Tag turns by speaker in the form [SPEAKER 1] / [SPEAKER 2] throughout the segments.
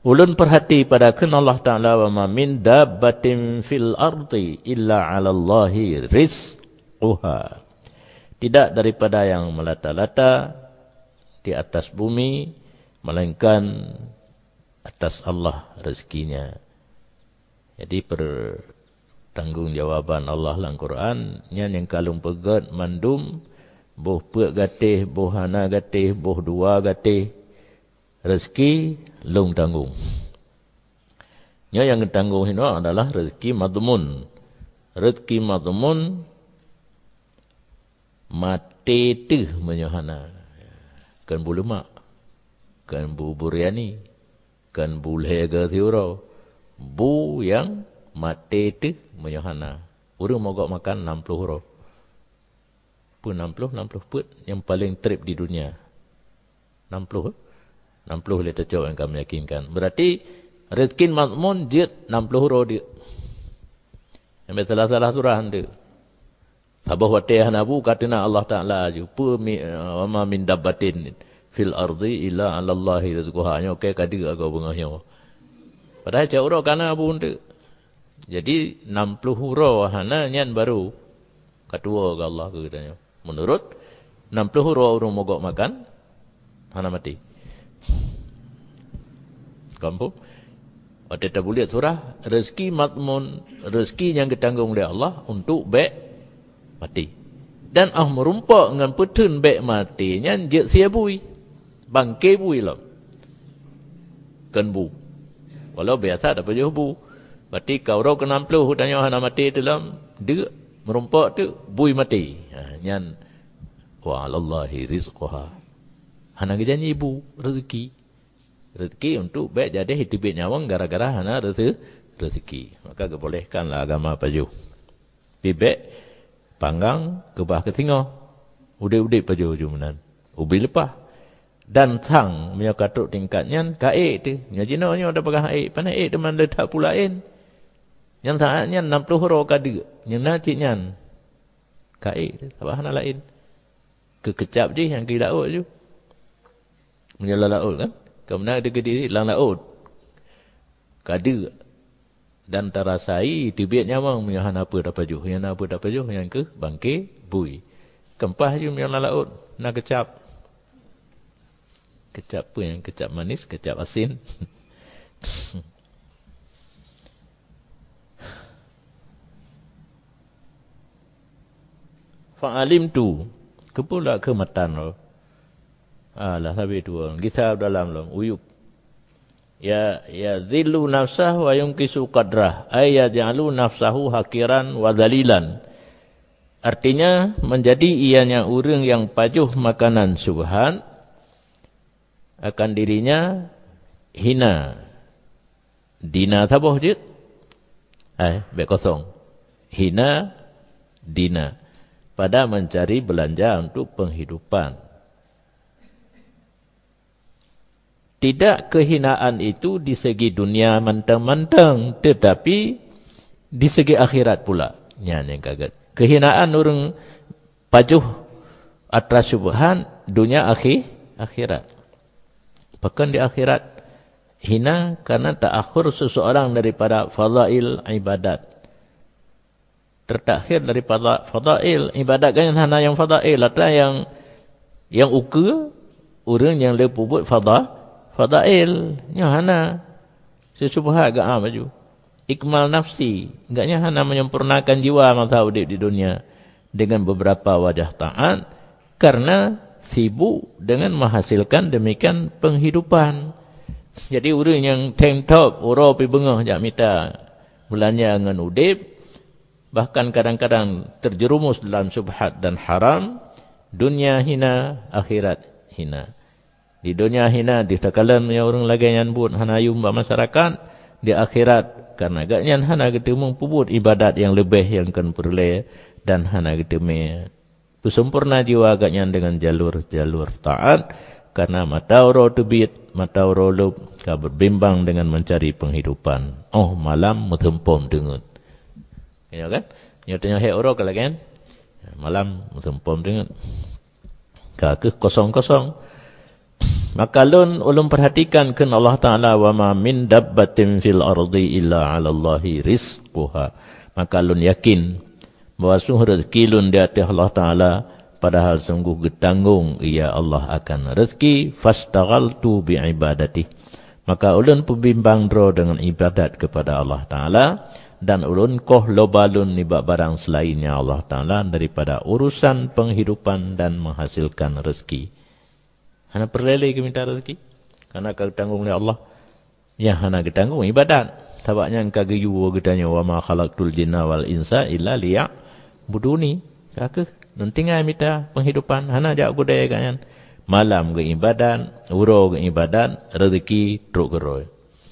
[SPEAKER 1] Ulun perhati pada kun Allah Ta'ala wa ma min dabbatin fil ardi illa 'ala Allahi rizquha. Tidak daripada yang melata-lata di atas bumi melainkan atas Allah rezekinya. Jadi pertanggungjawaban Allah dalam Quran yang kalung pegat mandum boh puak gatih, boh hana gatih, boh dua gatih rezeki long tanggung. Yang tanggung ini adalah rezeki madmun. Rezeki madmun mati tu menyohana. Kan bu lemak, kan bu buriani, kan bu lega thiuro. Bu yang mati tu menyohana. Urang mogok makan 60 euro. Pun 60 put yang paling trip di dunia. 60 liter cowok yang kami yakinkan. Berarti rezeki mazmun dia 60 euro dia. Yang salah surah dia. Sabah watih nabu katana Allah Ta'ala jupa ma min dabbatin fil ardi illa 'ala Allahi rizquha. Okey kadi agak bengahnya. Padahal cak euro kana abu dia. Jadi 60 euro hana nyan baru katua ke Allah ke katanya. Menurut 60 euro orang mogok makan hana mati. Kampung. Waktu kita boleh surah rezeki matmun, rezeki yang ditanggung oleh Allah untuk bek mati. Dan merumpak dengan petun bek mati nya je sia bui. Bangke bui lah. Kan bu. Walau biasa dapat je bu. Berarti kau ro ke 60 hutanya hana mati dalam dia merumpak tu bui mati. Nyan wa 'alallahi rizquha. Hana janji ibu rezeki. Rezeki untuk baik jadi hidup nyawang gara-gara hana rezeki. Maka kebolehkanlah agama paju. Bibek panggang kebah ketingo. Udah paju jumanan. Ubi lepah. Dan sang punya katuk tingkatnya kaik tu. Nya jinanya ada pegang aik. Pana aik teman letak pulain. Yang saatnya 60 euro kada. Yang naciknya kaik tu. Apa hana lain. Kekecap je yang kira laut je. Menyala laut kan. Kemudian ada kediri lang laut. Kada. Dan terasai tibit nyamang yang apa dapat juh. Yang apa dapat juh. Yang ke bangke bui. Kempah je yang laut. Nak kecap. Kecap apa yang kecap manis. Kecap asin. Fa'alim tu. Kepula kematan loh. Alah sampai tu kisah dalam uyuk. Ya zillu nafsah wa yunkisu qadrah. Ay yaj'alu nafsahu hakiran wa dhalilan. Artinya menjadi ianya orang yang pajuh makanan subhan akan dirinya hina. Dina tabuh je. Baik kosong. Hina dina pada mencari belanja untuk penghidupan. Tidak kehinaan itu di segi dunia mentang-mentang, tetapi di segi akhirat pula. Yang kaget. Kehinaan orang pajuh atas subhan dunia akhirat. Bahkan di akhirat hina karena ta'akhur seseorang daripada fadail ibadat. Tertakhir daripada fadail ibadat kan hana yang fadail atau yang uka orang yang lepas buat fadail hana sesubhat agak baju ikmal nafsi enggaknya hana menyempurnakan jiwa masa hidup di dunia dengan beberapa wajah taat karena sibuk dengan menghasilkan demikian penghidupan. Jadi orang yang tank top orang pi bengah jak mita belanja dengan udip bahkan kadang-kadang terjerumus dalam subhat dan haram, dunia hina akhirat hina. Di dunia hina di takalan orang lagi yang buat hana yumba masyarakat, di akhirat karena agaknya hana ketemu pubut ibadat yang lebih yang kan perle dan hana ketemu sempurna jiwa agaknya dengan jalur taat karena mata oro tebit mata oro lub ka berbimbang dengan mencari penghidupan. Malam metempom dengan. Ya kan? Nyatanya hek oro kalau kan malam metempom dengan. Ka ke kosong-kosong Maka ulun perhatikan kan Allah Ta'ala wa ma min dabbatin fil ardi illa 'ala Allahi rizquha. Maka ulun yakin bahawa sungguh rezeki ulun di atas Allah Ta'ala, padahal sungguh getanggung ia Allah akan rezeki. Fastaghaltu bi ibadati. Maka ulun pembimbang dro dengan ibadat kepada Allah Ta'ala, dan ulun koh lobalun nibak barang selainnya Allah Ta'ala daripada urusan penghidupan dan menghasilkan rezeki. Hana perlele ke minta rezeki. Karena kau tanggung oleh Allah. Yang hana ketanggung ibadat. Tabaknya engkau geyu getanya wa ma khalaqtul jinna wal insa illa liya'buduni. Kake nuntingai minta penghidupan. Hana jak budaya kan. Malam ke ibadat, uro ke ibadat, rezeki truk geroi.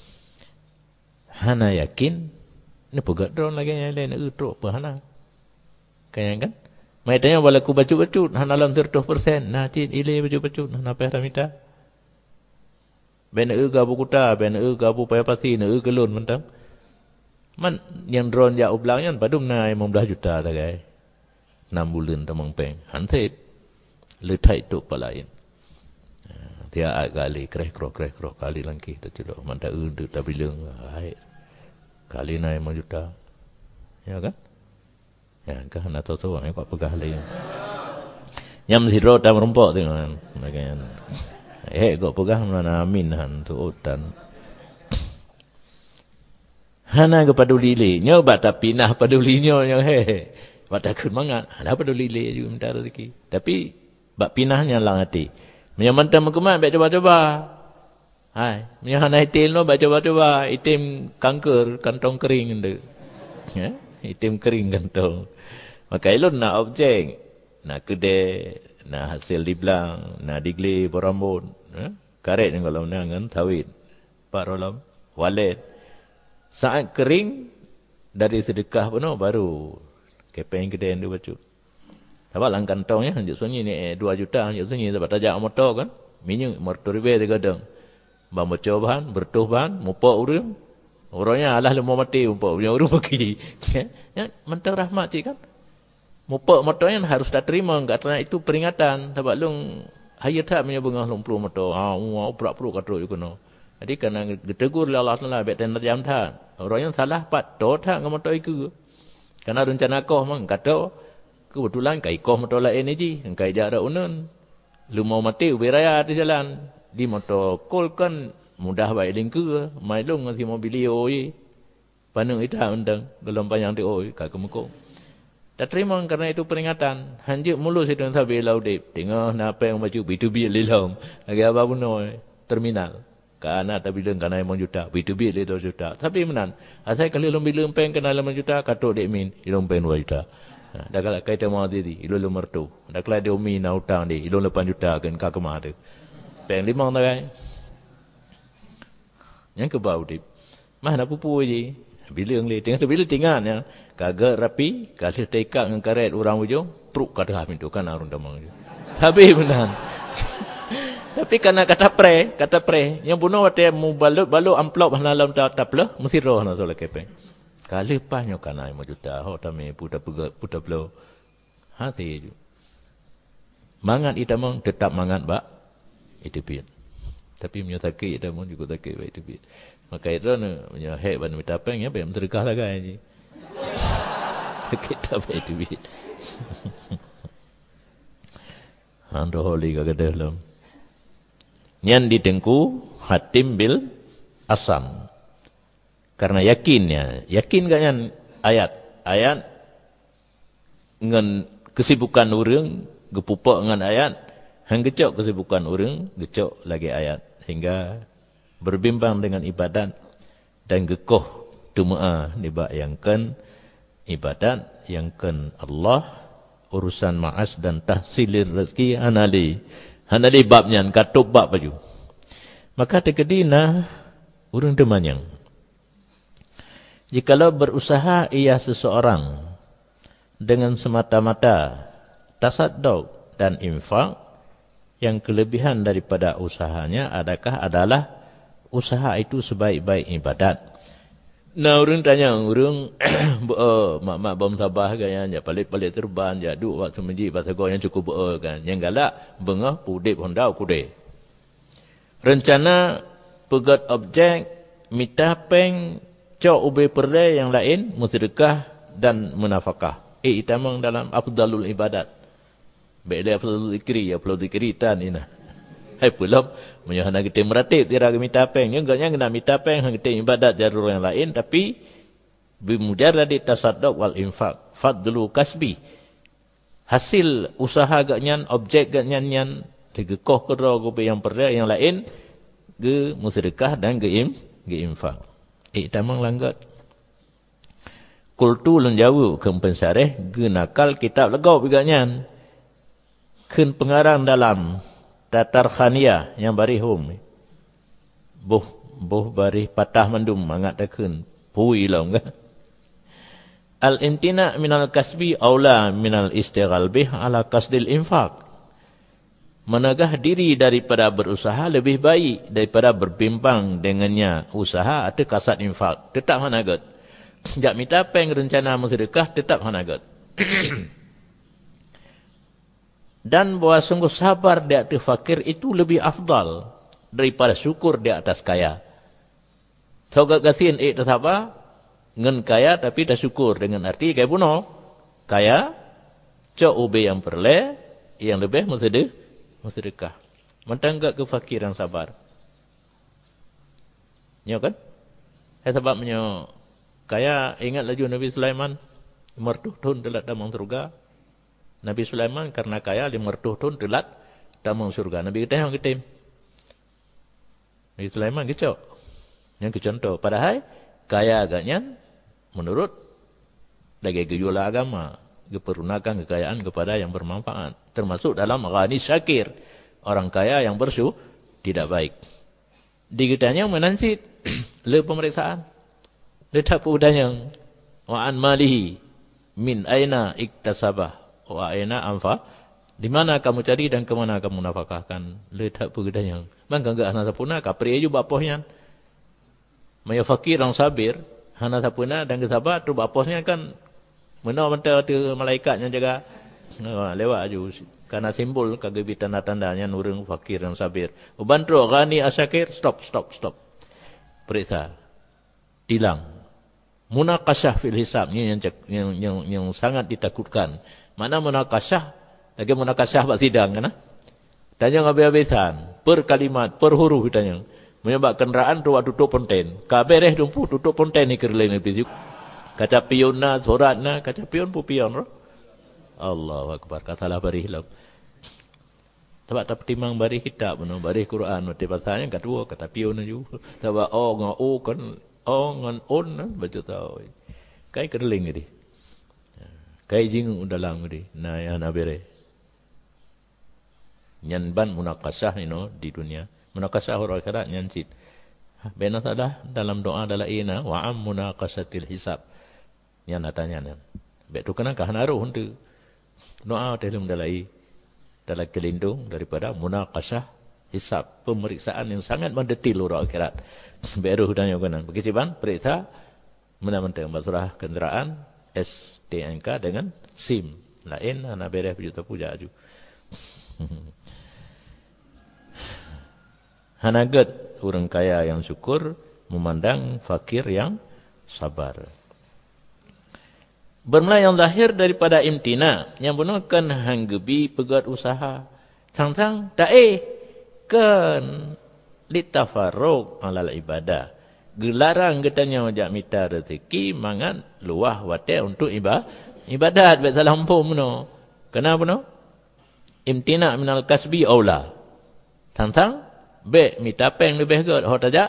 [SPEAKER 1] Hana yakin ni pegat drone lagi yang lain truk apa hana. Kan? Mai tanya wala ku bacut-bacut hana dalam 100%. Nah cin ile bacut-bacut hana payah minta. Ben gabu kuta, ben gabu payah pasti ne kelun mentang. Man yang drone ja ublangnya padum na 15 juta dah gai. 6 bulan tamang peng. Hantep. Letai tu palain. Dia kali krek kali langki tu cilo. Manta tu tak bilang hai. Kali na 5 juta. Ya kan? Ya, kan nak tahu seorang yang kau pegah lagi. Yang hero tam rumpok tu kan. Macam kau pegah mana amin han tu utan. Hana ke paduli le. Nyo bata pinah paduli nyo yang bata kun mangat. Ada paduli le juga minta rezeki. Tapi bak pinahnya lang hati. Menyamantan mengkeman baik coba-coba. Hai, menyahana itim lo baik coba-coba. Itim kanker kantong kering tu. Ya? Itim kering kantong. Maka ilun nak objek, nak kedai, nak hasil di belang, nak digli berambut, karet yang kalau menangan, tawid, pak rolam, walet. Saat kering, dari sedekah pun baru kepeng kedai yang dia baca. Sebab lang kantongnya, hanjuk sunyi ni 2 juta, hanjuk sunyi dapat tajak motor kan, minyak, motor ribe 3 gadang. Baca bahan, bertuh bahan, mupok urang. Orangnya alah lemah mati umpuk punya urung pergi. Ya, mentang rahmat cik kan. Mupuk motornya harus tak terima kerana itu peringatan. Sebab lung hayat tak punya bengah lumpur motor. Perak-perak kata juga no. Jadi kerana ditegur oleh Allah Taala baik dan jam tak. Orangnya salah pat tot tak dengan motor itu. Kerana rencana kau mang kata kebetulan kai kau motor lain ni ji, kai jarak unun. Lu mau mati beraya di jalan. Di motor kol kan mudah baik lingku mai long si mobilio ye panung ita undang gelombang yang di oi ka kemukung tak terima kerana itu peringatan hanjuk mulu sidang sabi laudip tengah napa yang baju B2B lilom lagi apa pun terminal kana tak bilang kana 5 juta B2B le 2 juta tapi menan asai kali lom bilang peng kana 5 juta katok dek min ilom peng 2 juta dah kalau kait mau diri ilom mertu dah kalau dia umi na utang di ilom 8 juta kan ka kemah tu peng 5 tak kai. Yang kebau dip. Mana pupu je. Bilang le tengah tu bila tinggal ya. Kagak rapi, kasih tekak dengan karet orang ujung, pruk kata habis tu kan arun damang. Tapi benar. Tapi karena kata pre, yang bunuh waktu mu balut amplop dalam taplah, mesti roh nak solat kepeng. Kali panyo kana 5 juta, ho tame puta belo. Hati ju. Mangat itamang tetap mangat ba. Itu pian. Tapi punya takik dah pun juga takik baik tu. Maka itu punya hek ban minta peng ya pem sedekah lah kan je. Kita baik tu. Ando holi ka dalam. Nyan ditengku hatim bil asam. Karena yakin gak nyan ayat ngan kesibukan urang gepupak ngan ayat hang gecok kesibukan urang gecok lagi ayat. Hingga berbimbang dengan ibadat dan gekoh tuma'a dibayangkan ibadat yang kan Allah urusan ma'as dan tahsilir rezeki hanali babnya katup bab baju maka tekadina urang demanyang jikalau berusaha ia seseorang dengan semata-mata tasadduk dan infak yang kelebihan daripada usahanya adalah usaha itu sebaik-baik ibadat. Nah, orang tanya, orang mak bom sabah kan, ya palit-palit terban, ya duk waktu menji, pasal kau yang cukup kan. Yang galak, bengah, pudip, hondau, kude. Rencana pegat objek, mitapeng, cok ube perdai yang lain, musyrikah dan munafakah. Itamang dalam afdalul ibadat. Baiklah afdalul zikri, ya afdalul zikri tan ina. Hai pulau menyahana kita meratib tira mitapeng, yang enggaknya kena mitapeng hang kita ibadat jarur yang lain, tapi bimujarrad tasadduq wal infaq, fadlu kasbi. Hasil usaha gaknyan, objek gaknyan digekoh kedua gobe yang perdai yang lain, ge musyrikah dan ge infak. Tamang langgat. Kultu lun jawu keun pensareh ge nakal kitab legau biganyan. Keun pengarang dalam Tatar Khaniyah yang barihum. Boh barih patah mendum mangat takun. Pui long ke. Al-imtina' minal kasbi aula minal istighal bih ala kasdil infak. Menegah diri daripada berusaha lebih baik daripada berbimbang dengannya usaha atau kasat infak. Tetap hanagat. Jak mitapeng rencana bersedekah tetap hanagat. Dan bahawa sungguh sabar di atas fakir itu lebih afdal daripada syukur di atas kaya. Sogat gasin tak apa? Ngen kaya tapi dah syukur dengan arti kaya puno. Kaya, cok ube yang perle, yang lebih bersedekah. Mentanggak kefakiran sabar. Ya kan? Sebabnya kaya ingat laju Nabi Sulaiman 50 tahun telat damang surga. Nabi Sulaiman karena kaya 50 tahun telat damang surga. Nabi kita yang kita. Nabi Sulaiman kecok. Yang kecontoh. Padahal kaya agaknya menurut lagi gejula agama. Keperunakan kekayaan kepada yang bermanfaat. Termasuk dalam ghani syakir. Orang kaya yang bersyukur tidak baik. Dikitanya menansit. Le pemeriksaan. Le tak udahnya. Wa'an malihi. Min aina iktasabah. Wa aina anfa. Di mana kamu cari dan ke mana kamu nafkahkan. Le tak udahnya. Maka enggak hana sapuna. Kapri aja bapohnya. Maya fakir yang sabir. Hana sapuna dan kesabar. Tu bapohnya kan. Menau mentah tu malaikat yang jaga. Lewat aja. Karena simbol kegebitan tandanya nurung fakir yang sabir. Ubantu ghani asyakir. Stop. Periksa. Tilang. Munaqasyah fil hisab. Ini yang sangat ditakutkan. Mana munaqasyah? Lagi munaqasyah buat sidang. Kan? Dan yang habis-habisan. Per kalimat, per huruf. Menyebab kenderaan tu tutup ponten. Kabereh dumpu tutup ponten ni kerlain lebih. Kaca pion na, sorat na. Kaca pion pu pion. Allahu Akbar. Katalah bari hilam. Sebab tak timang bari kitab. Bari Quran. Bahasanya kedua. Kata pion na juga. Sebab ngan o kan. Ngan on. Baca tahu. Kai kerling ni. Kai jing dalam ni. Nah ya nabere. Nyanban munaqasah di dunia. Munaqasah orang akhirat nyansit. Bena sadah dalam doa dalam ina wa am munaqasatil hisab. Yang natanya. Bek tu kenakah naruh untuk doa dalam dalai dalam kelindung daripada munaqasah hisab, pemeriksaan yang sangat mendetil orang akhirat. Baru hudanya kena. Bekiciban periksa mana-mana surah kenderaan STNK dengan SIM. Lain ana bereh juta puja aju. Hanagat orang kaya yang syukur memandang fakir yang sabar. Bermula yang lahir daripada imtina yang bunuhkan hanggebi pegat usaha. Tang-tang kan litafarruq alal ibadah. Gelarang getanya wajak mita rezeki mangan luah wate untuk ibadat bet salah empum no. Kenapa no? Imtina minal kasbi aula. Tang-tang be mita peng lebih god ho tajak.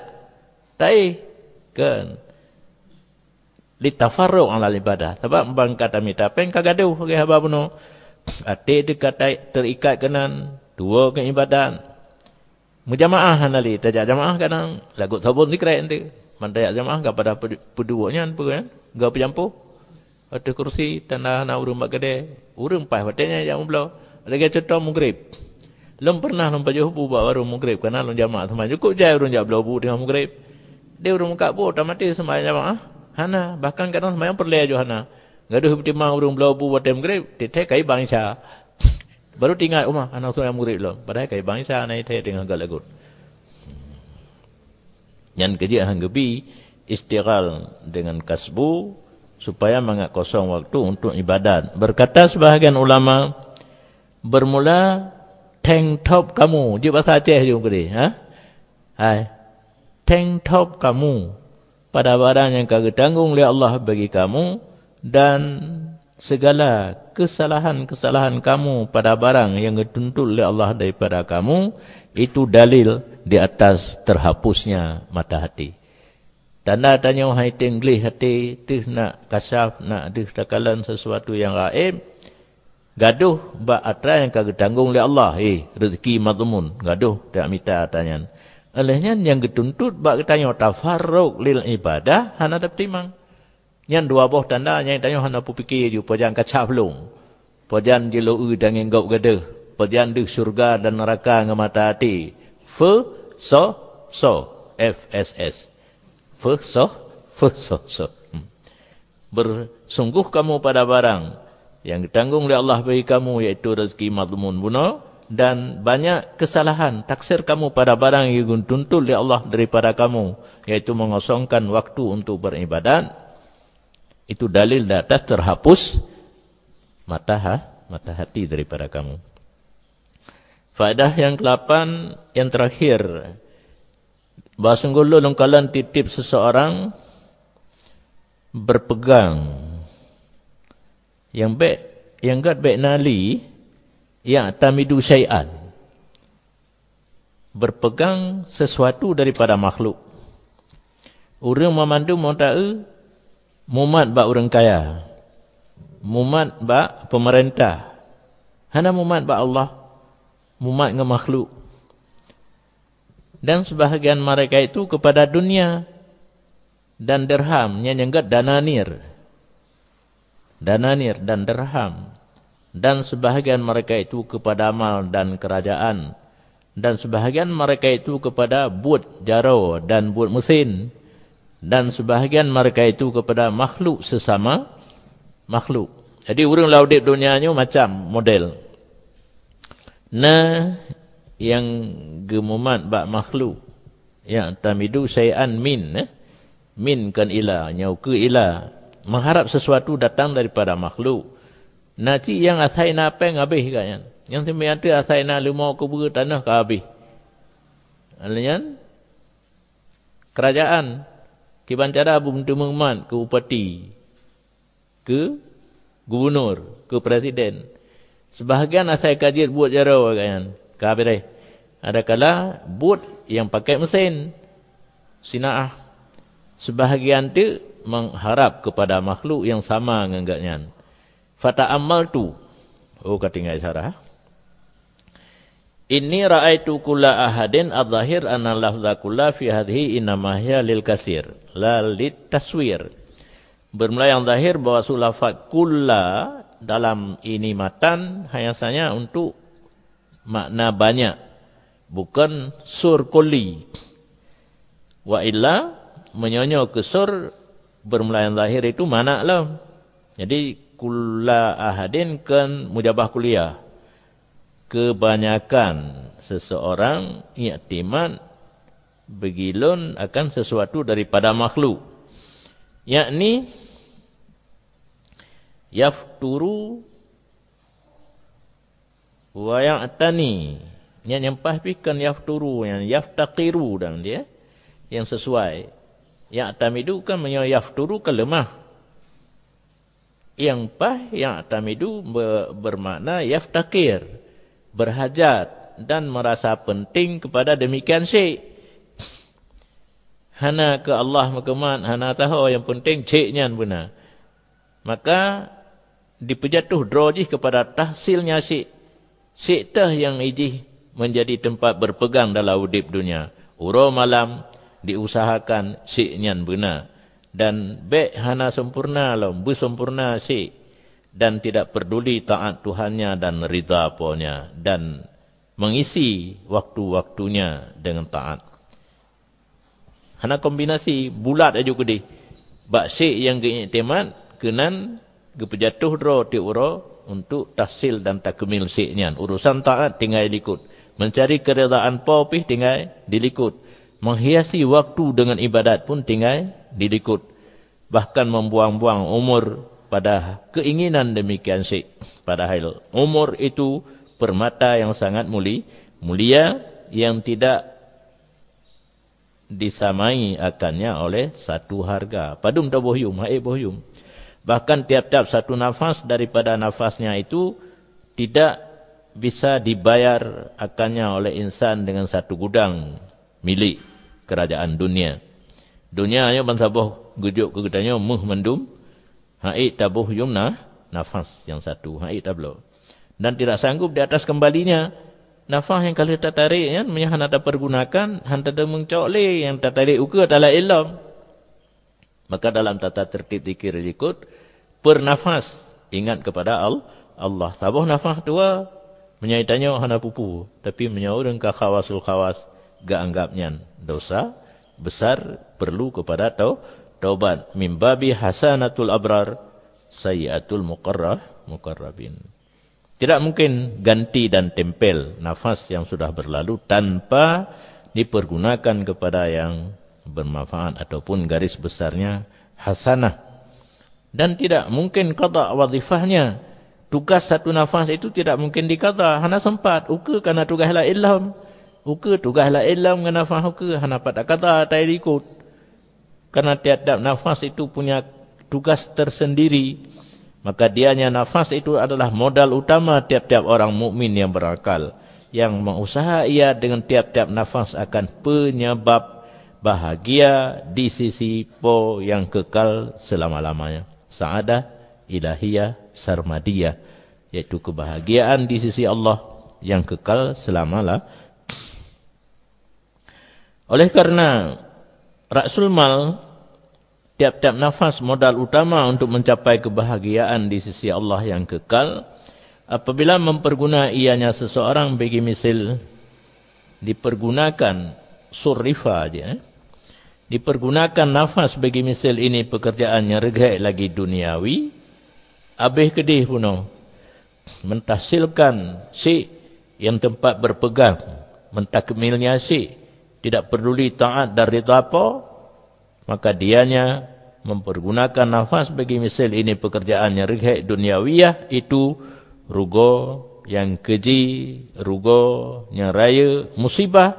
[SPEAKER 1] Kan litafarruq alal ibadah. Sebab bang kata mita peng kagaduh ke haba puno. Ate dekat terikat kenan dua ke ibadat. Mujamaah hanali tajak jamaah kadang lagu sabun zikrai ente. Mandaya jamaah kepada peduanya apa kan? Gak pejampu. Ada kursi tanah na urung bak gede. Urung pas watenya jam belau. Ada contoh maghrib. Lem pernah nampak jauh bu baru maghrib karena lem jamaah sama cukup jai urung jak belau bu dengan maghrib. Dia urung kat bu otomatis sembahyang jamaah. Hana bahkan kadang sembahyang perle aja hana. Gaduh bertimang urung belau bu watem maghrib. Tete kai bangsa. Baru tinggal rumah anak saya murid lo. Padahal kai bangsa naik teh dengan galagut. Yang kerja hanggebi istighal dengan kasbu supaya mangak kosong waktu untuk ibadat. Berkata sebahagian ulama, bermula tank top kamu. Dia bahasa Aceh juga dia. Tank top kamu pada barang yang kagak tanggung oleh Allah bagi kamu, dan segala kesalahan-kesalahan kamu pada barang yang dituntut oleh Allah daripada kamu, itu dalil di atas terhapusnya mata hati. Tanda tanya hai tenglih hati, tih nak kasaf, nak dih takalan sesuatu yang gaib, gaduh ba atra yang kagak tanggung oleh Allah, rezeki madmun, gaduh tak minta tanya. Olehnya yang dituntut ba tanya tafarruq lil ibadah hana dapat timang. Yang dua boh tanda yang tanya hana pupikir ju pojan kaca belum. Pojan jelo dan ngengau gaduh. Pojan di surga dan neraka ngemata hati. FSS. Bersungguh kamu pada barang yang ditanggung oleh Allah bagi kamu, yaitu rezeki madmun bunuh, dan banyak kesalahan taksir kamu pada barang yang dituntut oleh Allah daripada kamu, yaitu mengosongkan waktu untuk beribadat. Itu dalil di atas terhapus mata hati daripada kamu. Faedah yang ke-8 yang terakhir, bahawa sungguh longkalan titip seseorang berpegang yang baik, yang gad baik nali, yang tamidu syai'an, berpegang sesuatu daripada makhluk. Orang memandu montae mumat ba orang kaya, mumat ba pemerintah, hana mumat ba Allah, mumat dengan makhluk. Dan sebahagian mereka itu kepada dunia dan dirham, yang nyenggat dananir dan dirham. Dan sebahagian mereka itu kepada amal dan kerajaan. Dan sebahagian mereka itu kepada buat jaro dan buat mesin. Dan sebahagian mereka itu kepada makhluk sesama makhluk. Jadi orang laudip dunianya macam model. Nah, yang gemumat bak makhluk, yang tamidu syai'an min kan ilah, nyau ke ilah, mengharap sesuatu datang daripada makhluk. Nanti yang asai napeng habis kan, yang sebenarnya asai na limau kubur tanah ke habis. Alanya kerajaan kibancara buntu mengemat ke bupati, ke gubernur, ke presiden. Sebahagian asai kajian buat jaro kan, ke habis. Ada kala buat yang pakai mesin sinaah. Sebahagian tu mengharap kepada makhluk yang sama dengan fata amal tu. Oh, katingai sarah. Inni ra'aitu kulla ahadin adzahir anna lafza kulla fi hadhihi innama hiya lil kasir la lit taswir. Bermula yang zahir bahawa lafaz kulla dalam ini matan hanya untuk makna banyak, bukan sur kulli. Wa illa menyonyo ke sur bermula yang zahir itu mana lah. Jadi kulla ahadin kan mujabah kuliah. Kebanyakan seseorang i'timad begilun akan sesuatu daripada makhluk. Yakni yafturu wa ya'tani. Yang nyempahpikan yafturu, yang yaftaqiru dan dia yang sesuai. Ya'tamidu kan yafturu kan lemah. Yang ya'tamidu bermakna yaftaqir, berhajat dan merasa penting kepada demikian syek. Hana ke Allah mekemat, hana tahu yang penting ceknya benar. Maka dipejatuh drojih kepada tahsilnya syek. Syek tah yang ijih menjadi tempat berpegang dalam hidup dunia. Uro malam diusahakan syeknya benar. Dan baik hana sempurna lah, bersempurna syek. Dan tidak peduli taat Tuhannya dan ridha apanya. Dan mengisi waktu-waktunya dengan taat. Hana kombinasi bulat aja kedi. Bak syek yang keiktimat, kenan kepejatuh dro ti uro untuk tahsil dan takmil syeknya. Urusan taat tinggal ikut. Mencari keredaan popih tinggal dilikut. Menghiasi waktu dengan ibadat pun tinggal dilikut. Bahkan membuang-buang umur pada keinginan demikian syik. Padahal umur itu permata yang sangat mulia yang tidak disamai akannya oleh satu harga. Padum tabuhyum, bohyum. Bahkan tiap-tiap satu nafas daripada nafasnya itu tidak bisa dibayar akannya oleh insan dengan satu gudang milik kerajaan dunia. Dunia hanya bansabuh gujuk ke gedanya muh mendum. Hai tabuhyum nafas yang satu. Hai tablo. Dan tidak sanggup di atas kembalinya. Nafas yang kalau tertarik ya, hanya tak pergunakan, hanya tak mencokli, yang tertarik uka adalah ilm. Maka dalam tata tertib zikir ikut, per nafas ingat kepada Allah. Tabuh nafas dua, menyaitanya hana pupu. Tapi menyaurang ke khawasul khawas, gak anggapnya dosa besar perlu kepada taubat. Mimbabi hasanatul abrar, sayyatul muqarrabin. Tidak mungkin ganti dan tempel nafas yang sudah berlalu tanpa dipergunakan kepada yang bermanfaat ataupun garis besarnya hasanah. Dan tidak mungkin qada wazifahnya. Tugas satu nafas itu tidak mungkin dikata. Hana sempat. Uka karena tugaslah ilham. Uka tugaslah ilham dengan nafas uka. Hana pada kata tak ikut. Karena tiap-tiap nafas itu punya tugas tersendiri. Maka dianya nafas itu adalah modal utama tiap-tiap orang mukmin yang berakal. Yang mengusaha ia dengan tiap-tiap nafas akan penyebab bahagia di sisi po yang kekal selama-lamanya. Sa'adah ilahiyah sarmadiyah. Yaitu kebahagiaan di sisi Allah yang kekal selama-lamanya. Oleh karena Ra'sul Mal, tiap-tiap nafas modal utama untuk mencapai kebahagiaan di sisi Allah yang kekal. Apabila memperguna ianya seseorang bagi misal dipergunakan surrifa aja. Dipergunakan nafas bagi misal ini pekerjaannya regai lagi duniawi. Habis kedih puno. Mentahsilkan si yang tempat berpegang. Mentakmilnya si. Tidak peduli taat dan rida apa. Maka dianya mempergunakan nafas bagi misal ini pekerjaannya regai duniawiyah itu rugo yang keji, rugo yang raya, musibah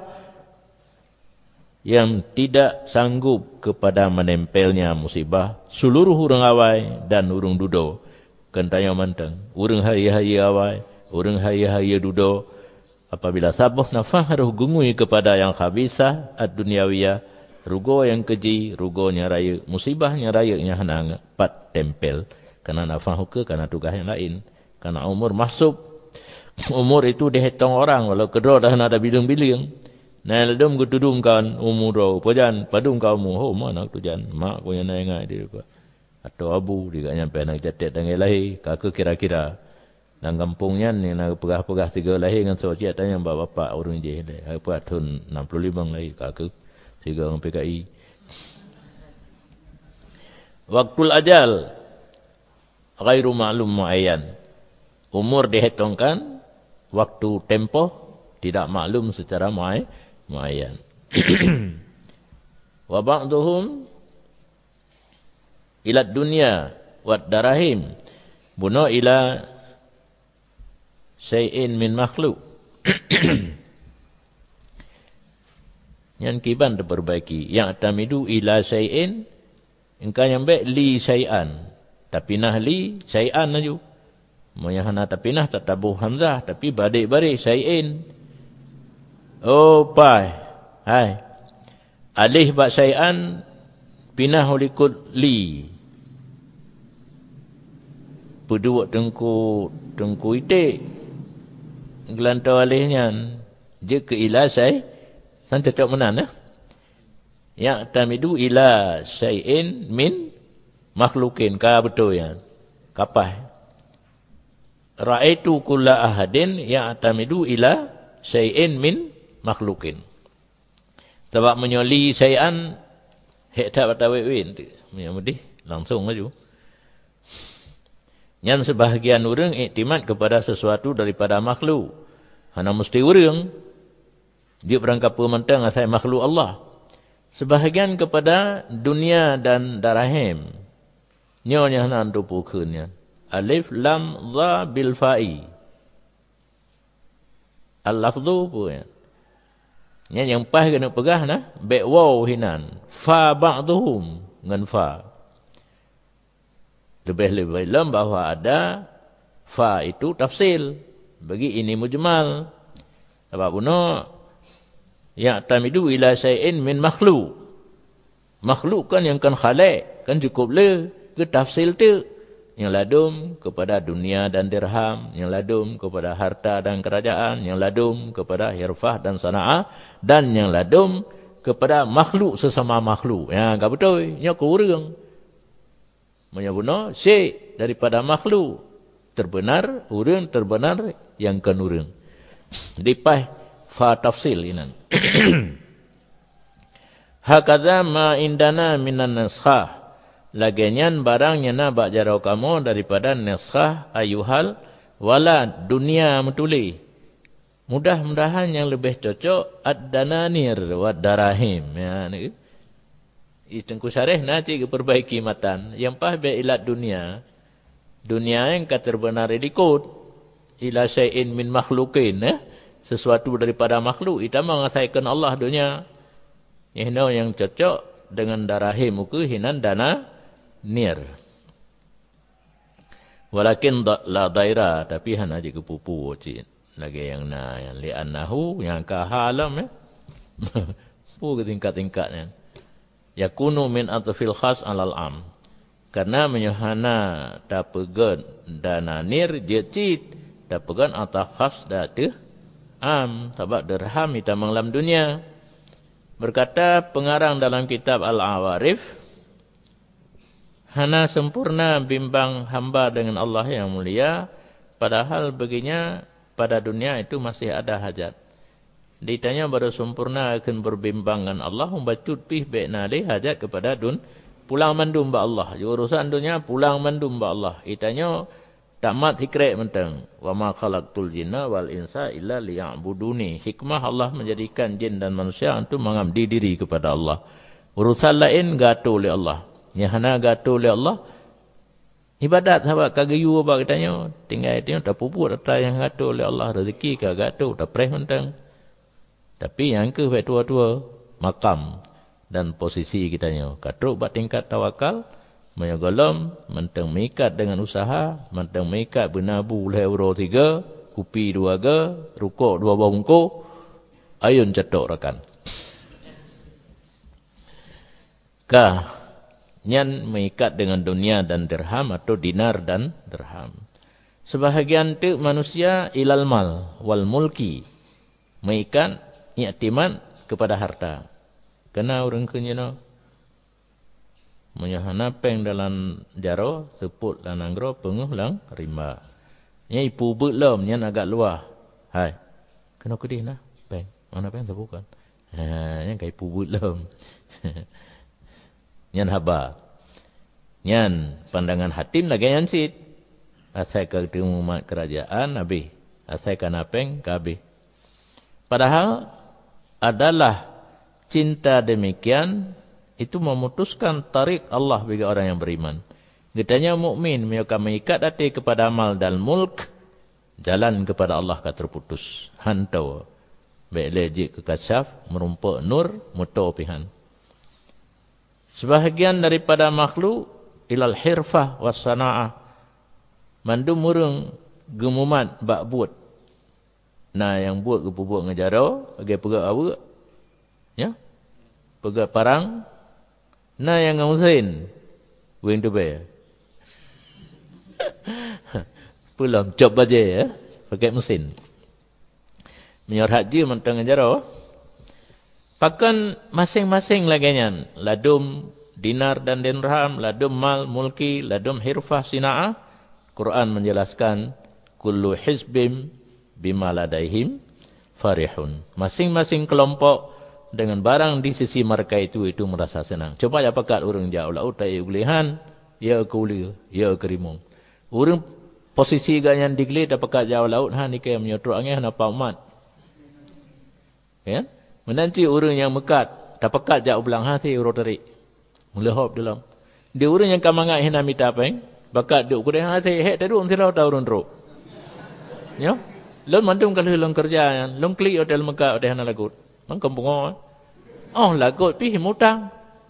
[SPEAKER 1] yang tidak sanggup kepada menempelnya musibah seluruh urang awai dan urang dudo. Kentanya mantang, urang haya-haya awai, urang haya-haya dudo. Apabila sabuh nafas harus gungui kepada yang khabisah ad-dunyawiyah, rugo yang keji, rugonya raya, musibahnya raya yang henang pat tempel. Karena nafas ke, karena tugas yang lain. Karena umur mahsub. Umur itu dihitung orang. Walau kedua dah ada bilang-bilang. Nah, ledum kutudum kan umur dah. Pajan, padum kamu. Oh, mana tujan? Mak ko yang naik dia. Atau abu, dia nyampe nak jatet dengan lahir. Kakak kira-kira. Dan kampungnya ni nak pegah-pegah 3 lahir dengan sosial tanya bapak orang je. Apa tahun 65 lahir kakak. Tiga orang PKI. Waktul ajal ghairu ma'lum muayyan. Umur dihitungkan, waktu tempoh tidak maklum secara muayyan. Wa ba'duhum ila dunya wa darahim buno ila syai'in min makhluk. Yang kiban diperbaiki. Yang tamidu ila syai'in. Engkau yang baik li syai'an. Tapi nah li syai'an aju. Mayahana tapi nah tak tabuh hamzah. Tapi badik-badik syai'in. Oh pai. Hai. Alih bak syai'an. Pinah ulikut li. Peduak tengku itik. Gelantau alihnya. Dia ke ila syai'in. Kan cocok menan ya tamidu ila syai'in min makhlukin ka betul ya kapah raaitu kulla ahadin ya tamidu ila syai'in min makhlukin sebab menyoli syai'an hek tak batawin mudi langsung maju yang sebahagian orang iktimat kepada sesuatu daripada makhluk hana mesti orang dia berangkap pementang asal makhluk Allah. Sebahagian kepada dunia dan darahim. Nyonya nan tu pukunnya. Alif lam dha bil fa'i. Al-lafzu pun. Yang pas kena pegah nah, ba waw hinan. Fa ba'dhum ngan fa. Lebih-lebih dalam bahawa ada fa itu tafsil. Bagi ini mujmal. Sebab puno ya'tamidu ila syai'in min makhluk. Makhluk kan yang kan khalik, kan cukup le ke tafsil tu. Yang ladum kepada dunia dan dirham, yang ladum kepada harta dan kerajaan, yang ladum kepada hirfah dan sana'ah, dan yang ladum kepada makhluk sesama makhluk. Ya, enggak betul. Nya kurang. Menyabuna syai' daripada makhluk terbenar, urang terbenar yang kan urang. Dipai fa tafsil inan. Hakadha ma indana minan naskhah. Lagenyan barang yang nak bak jarau kamu daripada naskhah ayuhal wala dunia metuli. Mudah-mudahan yang lebih cocok ad-dananir wa darahim. Ya, ni. Itengku syarih nanti perbaiki matan. Yang pas be ilat dunia. Dunia yang terbenar dikut ila syai'in min makhlukin, sesuatu daripada makhluk. Itu mengasaikan Allah dunia. Yang cocok dengan darahim muka hinan dana nir. Walakin la daira, tapi hana je kepupu cik. Lagi yang na yang li'annahu yang kahalam pu ke tingkat-tingkatnya. Yakunu min atfil khas alal am. Karena menyuhana dapegan dana nir jecit dapegan ataf khas datu am. Sebab dirham kita menglam dunia. Berkata pengarang dalam kitab Al-Awarif, hana sempurna bimbang hamba dengan Allah yang mulia, padahal baginya pada dunia itu masih ada hajat. Ditanya baru sempurna akan berbimbang dengan Allah, membacut pih be'nali hajat kepada pulang mandum ba Allah. Urusan dunia pulang mandum ba Allah. Itanya tamat hikret mentang. Wa ma khalaqtul jinna wal insa illa liya'buduni. Hikmah Allah menjadikan jin dan manusia untuk mengabdi diri kepada Allah. Urusan lain gato oleh Allah. Yang hana gato oleh Allah, ibadat sahabat kagayu apa katanya, tinggal itu tak pupuk data yang gato oleh Allah, rezeki ke gato, tak preh mentang. Tapi yang ke tua-tua makam dan posisi kitanya. Katruk buat tingkat tawakal, menyogolom, mentang mengikat dengan usaha, mentang mengikat bernabu leh euro 3, kupi 2 ga, rukuk 2 bungkuk, ayun cetok rakan. Kah nyan mengikat dengan dunia dan dirham atau dinar dan dirham. Sebahagian tu manusia ilal mal wal mulki, mengikat i'timan kepada harta. Kena orang kenyana menyahana peng dalam jaro seput lan anggro penguh lang rimba. Nya ipu belum nya agak luah. Hai. Kena kedih nah peng. Mana peng terbukan. Ha nya kai ipu belum. Nyan haba. Nyan pandangan hatim lagi nyan sit. Asai ke umat kerajaan habis. Asai kana peng kabeh. Padahal adalah cinta demikian itu memutuskan tarik Allah bagi orang yang beriman. Getanya mukmin mereka mengikat hati kepada amal dan mulk, jalan kepada Allah ka terputus. Hantau baik lejik ke kasyaf merumpak nur muto pihan. Sebahagian daripada makhluk ilal hirfah was sana'ah, mandum murung gemumat bak buat. Nah yang buat ke pupuk ngejaro, bagi pegak apa? Ya? Pegak parang. Nah yang ngamusin. Wing tu bayar. Pulang cop aja ya. Pakai mesin. Menyor haji mentang ngejaro. Pakan masing-masing laginya. Ladum dinar dan dirham, ladum mal mulki, ladum hirfah sina'ah. Quran menjelaskan kullu hizbim bima ladaihim farihun. Masing-masing kelompok dengan barang di sisi mereka itu merasa senang. Coba ya pakat orang jauh laut tak ulihan, ya ke uli, ya ke rimung. Orang posisi ganyan digli tak pakat jauh laut, ha ni kaya menyotrok angin, apa umat. Ya? Menanti orang yang mekat, pekat jak ulang hati urut tarik. Melehop dalam. Dia orang yang kamangat hina mita peng, bakat duk kurang hati hek tadu sirau tahu urun ro. Ya. Lon mandum kalau long kerja yang long klik hotel Mekah hotel hana lagut. Mang kampung oh lagut pi himutang.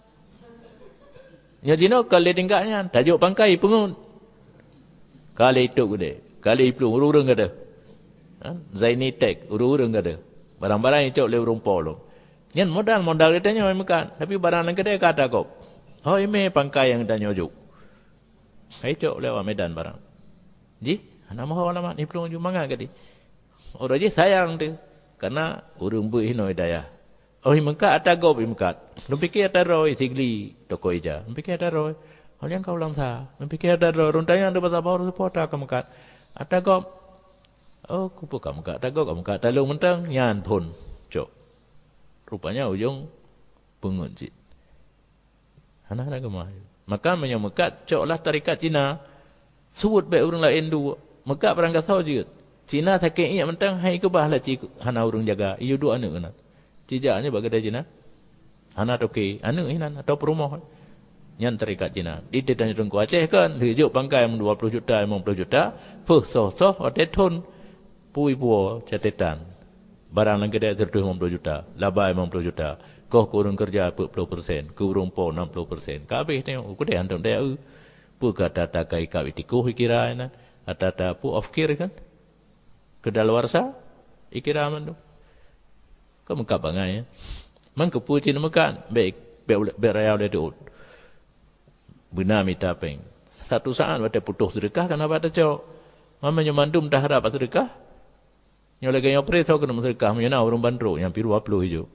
[SPEAKER 1] Nya dino kali tingkatnya tajuk pangkai pengun. Kali itu gede. Kali itu urung ada. Zaini Tech urung ada. Barang-barang yang cok le urung polong. Nyen modal ditanya Mekah, tapi barang yang gede kata kau. Oh ini pangkai yang dah nyojuk. Hai cok lewat Medan barang. Ji, nama alamat ni perlu jumangan ke di. Orang je sayang tu. Karena urung buat hino hidayah. Oh Mekah ada kau Mekah. Lu fikir ada roy sigli toko ija. Lu fikir ada roy. Hal yang kau ulang sah. Lu fikir ada roy. Runtanya ada pasal baru supporta ke Mekah. Ada kau. Oh kupu kamu Mekah. Ada kau Mekah. Talung mentang nyan pun. Cok. Rupanya ujung pengunjit. Anak-anak kemah. Maka menyemekat coklah tarikat Cina. Sebut baik orang lain dua. Mekat perangkat tahu juga. Cina sakit ingat mentang. Hai kebahlah cik. Hana orang jaga. Iyo dua anak kena. Cijaknya bagi dari Cina. Hana toke. Anak hinan. Atau perumah. Yang tarikat Cina. Di ditanya tengku Aceh kan. Hijuk pangkai 20 juta 50 juta. Puh soh-soh. Otet ton. Pui-puo catatan. Barang yang kedai 50 juta. Laba 50 juta. Kau kurang kerja 40%, kurang po 60%. Kabeh tengok, aku dah hantam dia. Pu kata takai kau itiku ikira ina, atata pu off kir kan? Kedaluarsa ikira mandu. Kau mengkap bangai ya. Mang kepu Cina makan, baik beraya oleh diut. Benar mita peng. Satu saat ada putus sedekah kenapa ada cok? Mamanya mandum dah harap sedekah. Nyoleh operet kau kena sedekah, menyana orang bandro yang piru 20 hijau.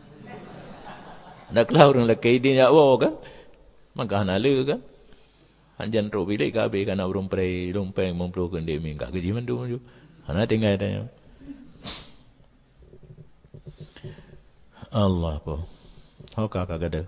[SPEAKER 1] Nak lah orang lelaki dia nyawa kan. Maka hanala kan. Hanjan ro bilik kabeh kan orang pray lompeng memplukan dia mingga gaji mandu maju. Hana tinggal tanya. Allah po. Hau kakak ada.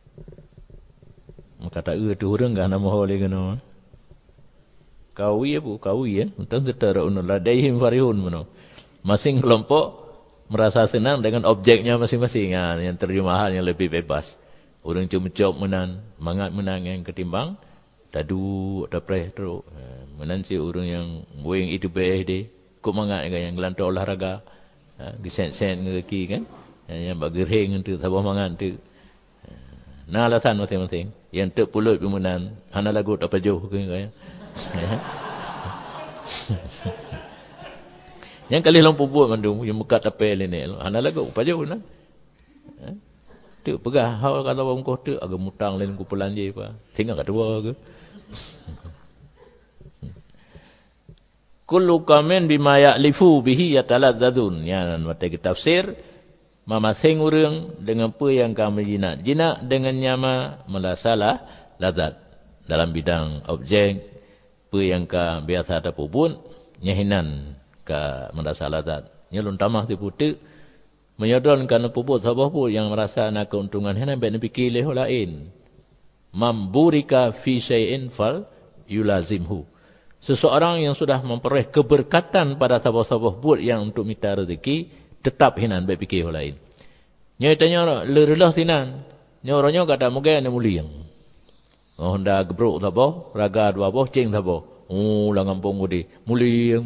[SPEAKER 1] Maka tak tu orang kan nama oleh kena. Kawi ya bu, kawi ya. Tentang setara unul ladaihim farihun mano. Masing kelompok merasa senang dengan objeknya masing-masing yang terjemahan yang lebih bebas. Orang cuma-cuma menan, mangat menang yang ketimbang tadu ada preh teruk. Menan si orang yang wing itu BHD, kok mangat yang gelantar olahraga, gisen-sen ngeki kan, yang bagi ring tu sabah mangat tu. Nah alasan masing-masing. Yang terpulut menan, hana lagu tak pajuh kan. Yang kali lampu buat mandung yang mekat tapel ini. Hana lagu pajau kan. Tu pegah hau kalau bang kau tu agak mutang lain ku pelanje apa. Tinggal kat dua ke. Kullu qamin bima ya'lifu bihi yataladzadzun. Ya mata kita tafsir mamasing urang dengan apa yang kami jinak. Jinak dengan nyama melasalah lazat dalam bidang objek apa yang ka biasa ada pun nyahinan ka merasa lazat. Nyelun tamah ti putik menyodon kana puput sabah pun yang merasa nak keuntungan hena baik fikir leh lain. Mamburika fi syai'in fal yulazimhu. Seseorang yang sudah memperoleh keberkatan pada sabah-sabah buat yang untuk minta rezeki tetap hinan baik fikir lain. Nyai tanya lerelah sinan. Nyai orangnya kata moga ane muliang. Oh nda gebrok sabah, raga dua boh cing sabah. Oh lah ngampung gudi muliang.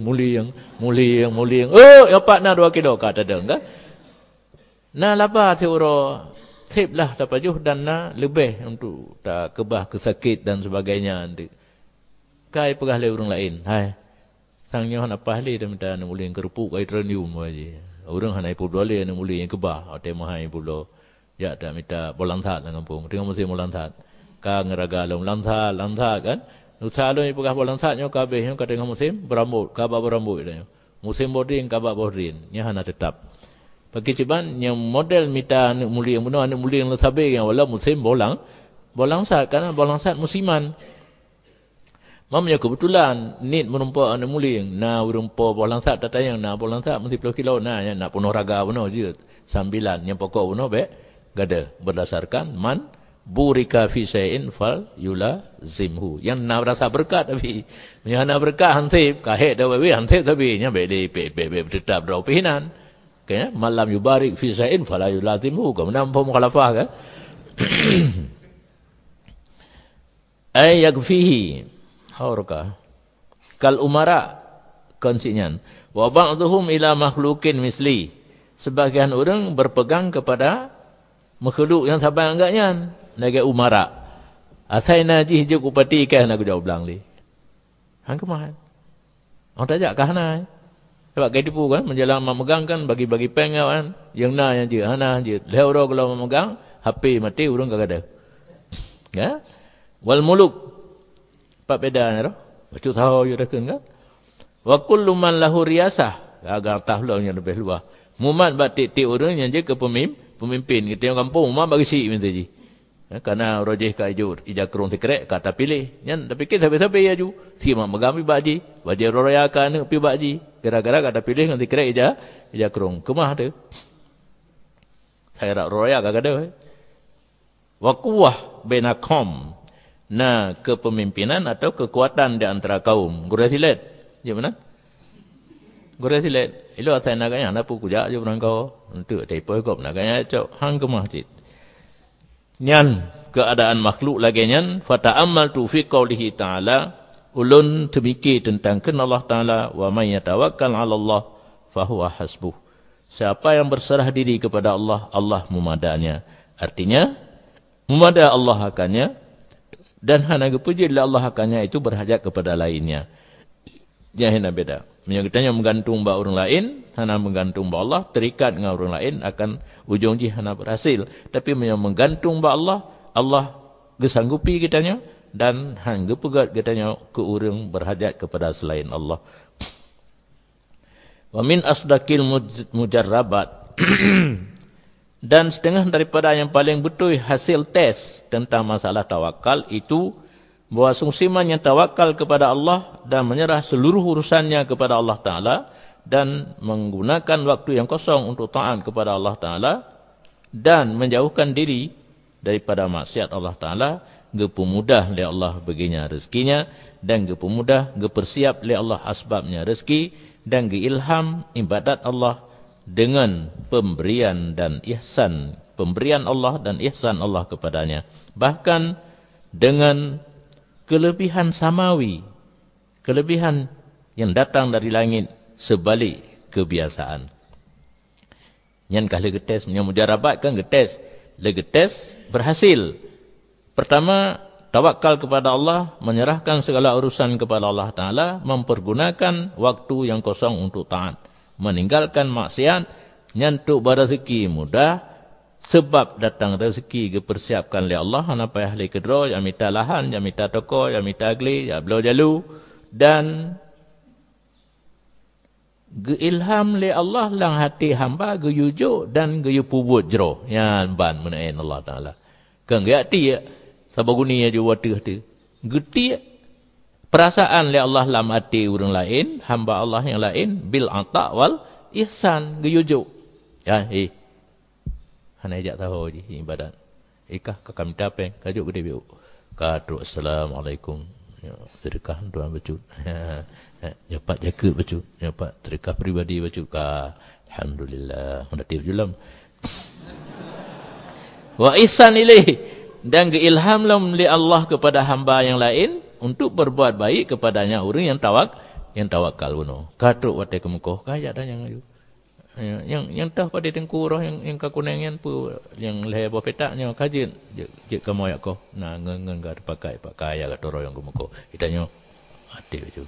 [SPEAKER 1] Oh ya pak na 2 kilo kata dah enggak. Nah lapa seuro sip lah dapat juh dan na lebih untuk tak kebah kesakit dan sebagainya nanti. Kai pegah le orang lain. Hai. Sangnya han apa ahli dah minta nak muliang kerupuk kai tranium aje. Orang han ai pu dole nak muliang kebah ate mahai pulo. Ya dah minta bolang sat nang kampung. Tengok mesti bolang sat. Ka ngeraga long lansa kan. Nusalo ni pegah bolang satnya kabeh yang kadang musim berambut, kabak berambut dah. Musim boding kabak boding, nya hana tetap. Bagi ciban yang model mita anak mulia yang anak mulia yang sabe yang wala musim bolang sat kan bolang sat musiman. Mamanya kebetulan nit merumpa anak mulia na urumpa bolang sat tatayang na bolang sat mesti 10 kilo na yang nak penuh raga penuh je. Sambilan yang pokok penuh be gada berdasarkan man burika fi syai'in fal yulazimhu. Yang nak rasa berkat tapi yang nak berkat hansip kahek dah we hansip tapi nya be tetap draw pinan. Kaya malam yubarik fi sa'in fala yulazimu. Kemudian mukhalafah kan? Ay yakfihi. Haurka. Kal umara konsinyan. Wa ba'dhum ila makhluqin misli. Sebagian orang berpegang kepada makhluk yang sabar enggaknya. Naga umara. Asai najih je kupati kan aku jawab belang li. Hang kemahan. Orang tajak kahana. Sebab kaya tipu kan, menjelang memegang kan, bagi-bagi peng kan, yang na yang je, hana je. Lehoro kalau memegang, HP mati, urung kagak ada. Ya? Wal muluk. Pak bedanya roh. Baca tahu you rekan kan? Wa kullu man lahu riyasah. Agar tahlau yang lebih luas. Mumat batik-tik orang yang je ke pemimpin. Kita yang kampung, mumat bagi si minta je. Ya, karena rojih ka ija kerung tikrek kata pilih nyan tapi kita sampai ya ju si mak megami baji baji roraya kan pi baji gara-gara kata pilih ngan tikrek ija kerung kemah tu saya roraya kagak ada wa quwwah bainakum na kepemimpinan atau kekuatan di antara kaum gura silet je mana gura silet ilo asai naganya na pu kuja je orang kau untuk depo kop naganya cok hang kemah cit nyan keadaan makhluk lagi nyan fata'ammaltu fi qoulihi ta'ala ulun temikir tentang ken Allah Ta'ala wa may yatawakkal 'ala Allah fahuwa hasbuh siapa yang berserah diri kepada Allah Allah memadanya artinya memada Allah akannya dan hanya kepuji Allah akannya itu berhajat kepada lainnya jangan beda menyangkutnya menggantung ba orang lain hanya menggantung ba Allah terikat dengan orang lain akan ujung ji hanya berhasil tapi menggantung ba Allah Allah gesanggupi kitanya dan hang gepegat kitanya ke orang berhajat kepada selain Allah wa min asdaqil mujarrabat dan setengah daripada yang paling betul hasil tes tentang masalah tawakal itu bahawa sungsiman yang tawakal kepada Allah dan menyerah seluruh urusannya kepada Allah Ta'ala dan menggunakan waktu yang kosong untuk taat kepada Allah Ta'ala dan menjauhkan diri daripada maksiat Allah Ta'ala gepemudah oleh Allah baginya rezekinya dan gepemudah gepersiap oleh Allah asbabnya rezeki dan geilham ibadat Allah dengan pemberian dan ihsan pemberian Allah dan ihsan Allah kepadanya bahkan dengan kelebihan samawi, kelebihan yang datang dari langit sebalik kebiasaan. Yang kali getes, yang mujarabat kan getes. Le getes berhasil. Pertama, tawakal kepada Allah, menyerahkan segala urusan kepada Allah Ta'ala, mempergunakan waktu yang kosong untuk taat. Meninggalkan maksiat, nyantuk berzeki mudah, sebab datang rezeki dipersiapkan oleh Allah hana payah le kedro yang minta lahan yang minta toko yang minta agli ya belau jalu dan geilham le Allah lang hati hamba geyujuk dan geyupubut jero yan ban menaen Allah Taala kan gati ya sabaguni ya juwatu hati geti perasaan le Allah lam hati orang lain hamba Allah yang lain bil ata wal ihsan geyujuk ya hana ajak tahu je ibadat. Ikah kakam tapeng kajuk gede biu. Kadru assalamualaikum. Ya sedekah tuan becut. Nyapat jaga becut. Nyapat sedekah pribadi becut ka. Alhamdulillah. Hendak tiup julam. Wa ihsan ilaih dan geilhamlah li Allah kepada hamba yang lain untuk berbuat baik kepadanya orang yang tawakal bunuh. Kadru wate kemukoh kajak dan yang ayu. Yang tah pada tengku roh yang kakunengan pu yang leher bawah petaknya kaji je kamu ayak ko nah ngen ga pakai ya kat roh yang kumuko itanya hati tu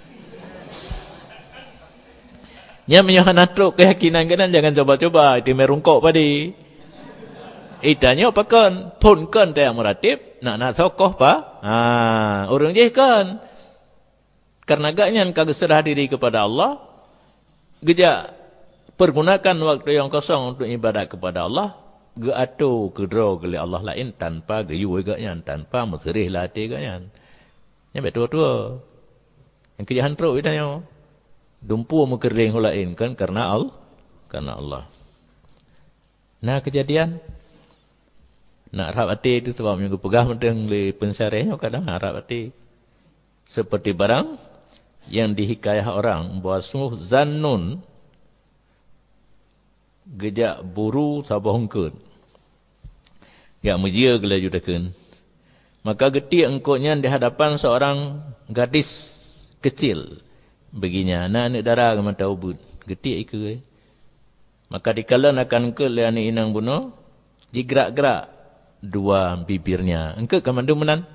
[SPEAKER 1] nya menyohan atruk keyakinan kan jangan coba-coba itu merungkok padi itanya pakan pun kan dia meratib nak sokoh pa orang je kan karena gaknya kagak serah diri kepada Allah gejak pergunakan waktu yang kosong untuk ibadat kepada Allah, geatu kedro oleh Allah lain tanpa geyu gaknya, tanpa menserih latih gaknya. Yang betul-betul. Yang kejahan teruk itanya. Dumpu mengering lain kan karena Allah. Nah kejadian nak harap hati itu sebab yang pegah menteng li pensyarihnya kadang harap hati. Seperti barang yang dihikayah orang bahwa sungguh zannun gejak buru sabah hongkut. Gak mejia gela judakan. Maka getik engkotnya di hadapan seorang gadis kecil. Beginya, anak darah ke mata ubud. Getik ke. Maka dikala akan ke liani inang bunuh, digerak-gerak dua bibirnya. Engkau ke mandu menan?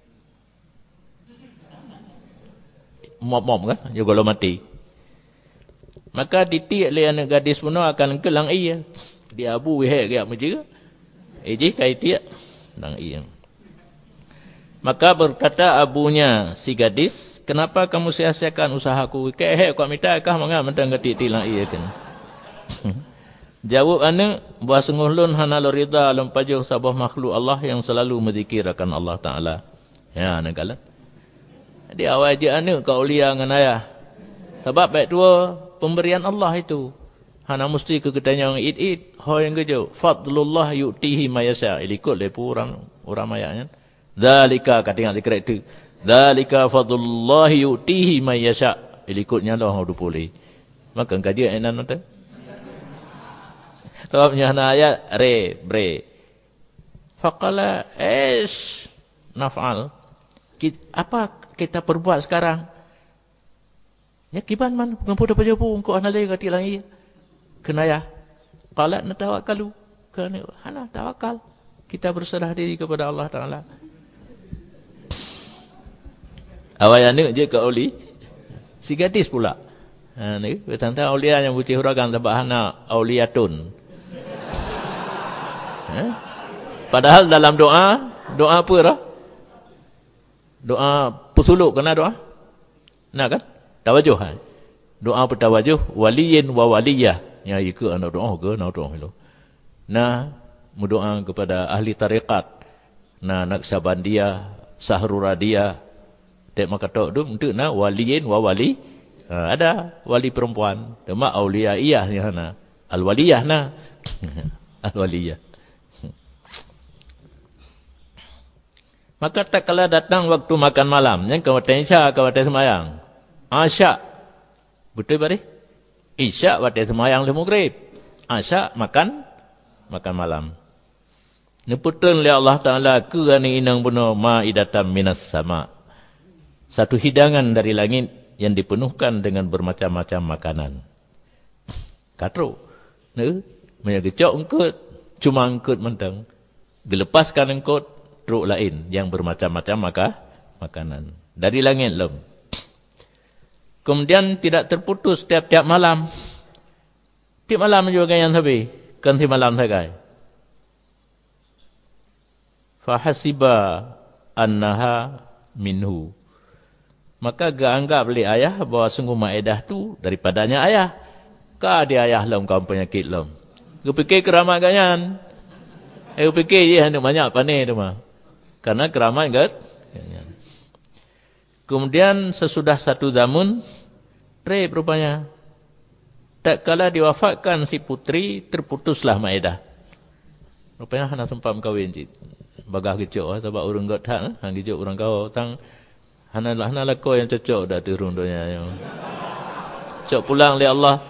[SPEAKER 1] Mop-mop kan? Ya kalau mati. Maka ditik liani gadis bunuh akan ke lang iya. Dia abu wihek gak mejia. Iji kai tiak lang iya. Maka berkata abunya si gadis, kenapa kamu sia-siakan usahaku? Kehek kau minta kah mangga mentang getik tilang iya kan? Jawab anak, buah sungguh lun hana lorida alam pajuh sabah makhluk Allah yang selalu menzikirkan Allah Ta'ala. Ya, anak kala. Jadi awal je anak kau ulia dengan ayah. Sebab baik dua pemberian Allah itu. Hana mesti keketanya yang id-id. Hoi yang kejo. Fadlullah yu'tihi mayasya. Ilikut lepu orang mayaknya. Dzalika kata ingat dikira itu. Dzalika fadlullah yu'tihi mayasya. Ilikutnya lah orang boleh. Maka kaji enan tu. Sebabnya ayat bre. Faqala ish naf'al. Apa kita perbuat sekarang? Ya kiban man pengampu dapat jawabu engkau analai kati lagi. Kenaya. Qala natawakkalu. Kana hana tawakal. Kita berserah diri kepada Allah Taala. Awalnya ni je ke oli. Si gadis pula. Ha ni tentang aulia yang buci huragan sebab hana auliyatun. Padahal dalam doa apa dah? Doa pesuluk kena doa? Nak kan? Tawajuh kan? Doa bertawajuh waliyin wa waliyah. Ya ikut anak doa ke nak doa itu. Nah, berdoa kepada ahli tariqat. Nah, Naqsabandiyah, Sahruradiyah. Dek maka tok tu untuk na waliyin wa wali. Ada wali perempuan. Demak auliyaiyah yang na. Al-waliyah na. Al-waliyah. Maka tak kala datang waktu makan malam, yang kawasan Isya, kawasan semayang. Asya. Betul bari? Isya waktu semayang le maghrib. Asya makan malam. Neputun oleh Allah Taala ke ani inang bunuh ma'idatan minas sama. Satu hidangan dari langit yang dipenuhkan dengan bermacam-macam makanan. Katro. Ne, menyagecok engkut, cuma engkut mentang. Gelepaskan engkut truk lain yang bermacam-macam makanan dari langit lem. Kemudian tidak terputus tiap-tiap malam. Tiap malam juga yang sabi, kan si malam sagai. Fa hasiba annaha minhu. Maka anggap oleh ayah bahawa sungguh Maidah tu daripadanya ayah. Ka dia ayah lem kau penyakit lem. Ku fikir keramat ganyan. Ku fikir je hendak banyak pandai tu mah. Karena keramat kan? Kemudian sesudah satu zaman, rupanya. Tak kala diwafatkan si putri, terputuslah Maidah. Rupanya hana sempat kahwin cik. Bagah kecok, sebab orang got tak, hang kecok orang kau. Tang, hana lah kau yang cocok dah turun dunia. Cok pulang oleh Allah.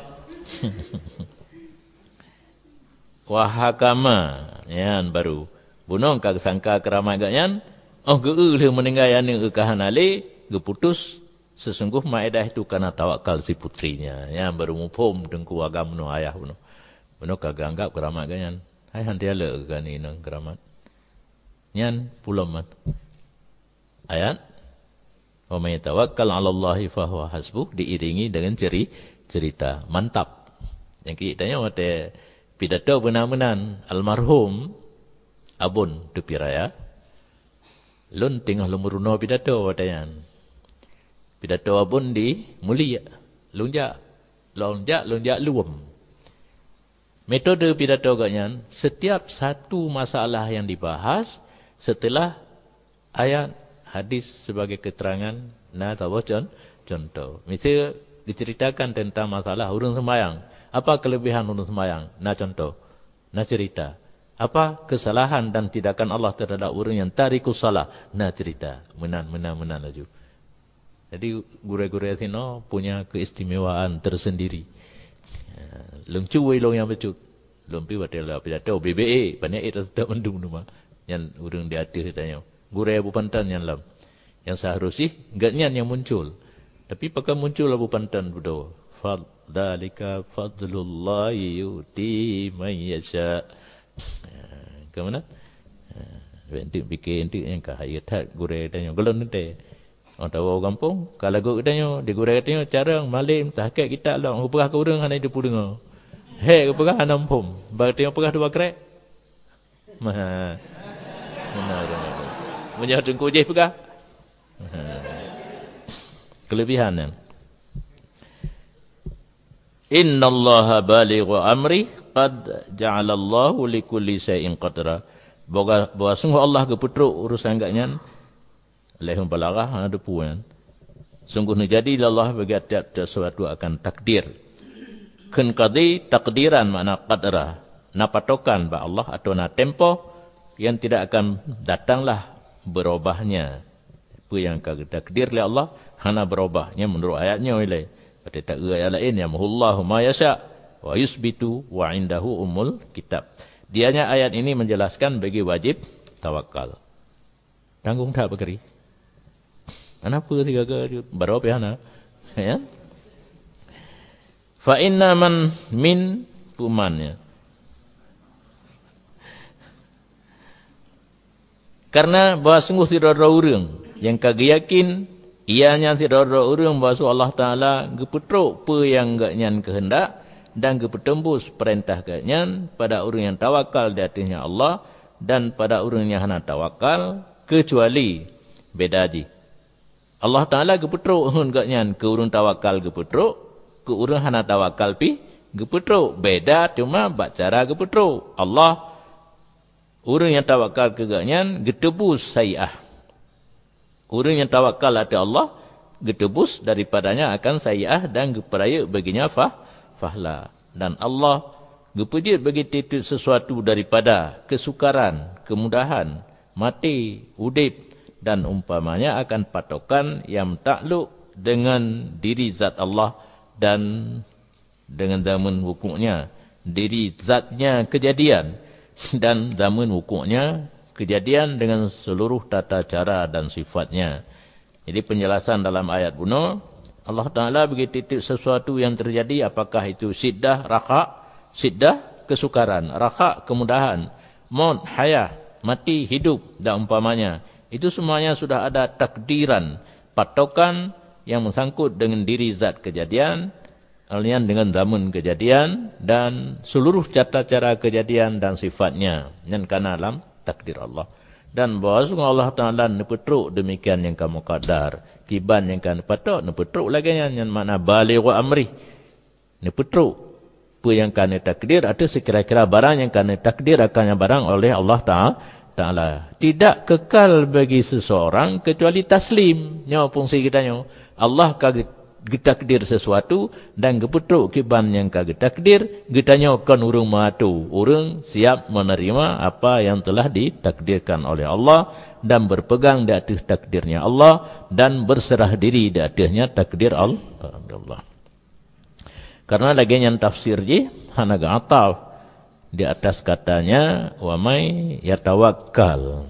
[SPEAKER 1] Wahakama, yan baru. Bunuh kak sangka keramat ganyan. Oh geuleuh meninggal yang kahanale, geputus sesungguh Maidah itu karena tawakal si putrinya. Yang baru mufhum dengku agam nu ayah bunuh. Bunuh kak anggap keramat ganyan. Hai hantiala kan ini nang keramat. Nyan pulam man. Ayat wa may tawakkal 'ala Allahi fa huwa hasbuh diiringi dengan cerita mantap. Yang kita tanya waktu pidato benar-benar almarhum Abun Dupiraya. Lun tengah lumuruna pidato wadayan. Pidato abun di mulia. Lonjak luam. Metode pidato ganyan, setiap satu masalah yang dibahas setelah ayat hadis sebagai keterangan na tahu contoh. Misal diceritakan tentang masalah urun sembahyang. Apa kelebihan urun sembahyang? Na contoh. Na cerita. Apa kesalahan dan tindakan Allah terhadap orang yang tarikus salah? Nah cerita. Menan laju. Jadi guru-guru sini punya keistimewaan tersendiri. Lengcu wilong yang becut. Lumpi batal pidato BBA banyak itu sudah mendung rumah. Yang urang di atas tanya. Gurai Abu Pantan yang lam. Yang seharusnya enggaknya yang muncul. Tapi pakai muncul Abu Pantan berdoa. Fadzalika fadlullahi yuti man yasha. Ke mana? Bentuk bikin tu yang kahayat gurai tanya. Kalau nanti orang tahu kampung, kalau gua tanya, di gurai tanya cara malim tahqiq kita lah. Perah ke urang hana depu dengar. Hei, perah hana pom. Berarti perah dua krek. Benar. Menjadi kujih perah. Kelebihan kan. Innallaha balighu amri qad ja'alallahu likulli syai'in qadra. Bahwa sungguh Allah keputruk urusan agaknya lahum balarah ada puan. Sungguh ni jadi Allah bagi tiap sesuatu akan takdir. Kan qadi takdiran makna qadra. Na patokan ba Allah atau na tempo yang tidak akan datanglah berubahnya. Apa yang takdir oleh Allah hana berubahnya menurut ayatnya oleh. Pada tak ayat lain ya mahullahu ma yasha wa yusbitu wa indahu umul kitab. Dianya ayat ini menjelaskan bagi wajib tawakal. Tanggung tak berkeri. Kenapa tiga ke berapa yana? Ya. Fa inna man min pumannya. Karena bahawa sungguh tidak ada orang yang kagak yakin ianya tidak ada orang bahawa Allah Ta'ala geputruk apa yang gaknyan kehendak dan gepetembus perintah gaknyan pada orang yang tawakal di atasnya Allah dan pada orang yang hana tawakal kecuali beda je. Allah Ta'ala geputruk gaknyan ke orang tawakal geputruk ke orang hana tawakal pi geputruk. Beda cuma bak cara geputruk. Allah orang yang tawakal ke gaknyan getebus sayi'ah. Orang yang tawakal atas Allah getebus daripadanya akan sayi'ah dan geperaya baginya fahla. Dan Allah gepujit bagi titik sesuatu daripada kesukaran, kemudahan, mati, udip dan umpamanya akan patokan yang takluk dengan diri zat Allah dan dengan zaman hukumnya. Diri zatnya kejadian dan zaman hukumnya kejadian dengan seluruh tata cara dan sifatnya. Jadi penjelasan dalam ayat bunuh Allah Ta'ala bagi titik sesuatu yang terjadi, apakah itu siddah, rakha, siddah, kesukaran, rakha, kemudahan, maut, hayah, mati, hidup, dan umpamanya. Itu semuanya sudah ada takdiran, patokan yang mengsangkut dengan diri zat kejadian, alian dengan zaman kejadian, dan seluruh cara-cara kejadian dan sifatnya. Dan karena alam takdir Allah. Dan bahawa Allah Ta'ala nepetruk demikian yang kamu qadar. Kiban yang kamu patok, nepetruk lagi yang makna balighu amri. Nepetruk. Apa yang kamu takdir, atau sekira-kira barang yang kamu takdir akannya barang oleh Allah Ta'ala. Tidak kekal bagi seseorang kecuali taslim. Nyawa fungsi kita nyawa. Allah takdir sesuatu dan keputruk kiban yang kagak takdir kita nyokan urung matu urung siap menerima apa yang telah ditakdirkan oleh Allah dan berpegang di atas takdirnya Allah dan berserah diri di atasnya takdir Allah. Karena lagi yang tafsir je hanaga ataf di atas katanya wa may yatawakkal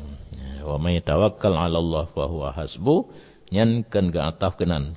[SPEAKER 1] 'ala Allah fa huwa hasbu nyan kan ga ataf kenan.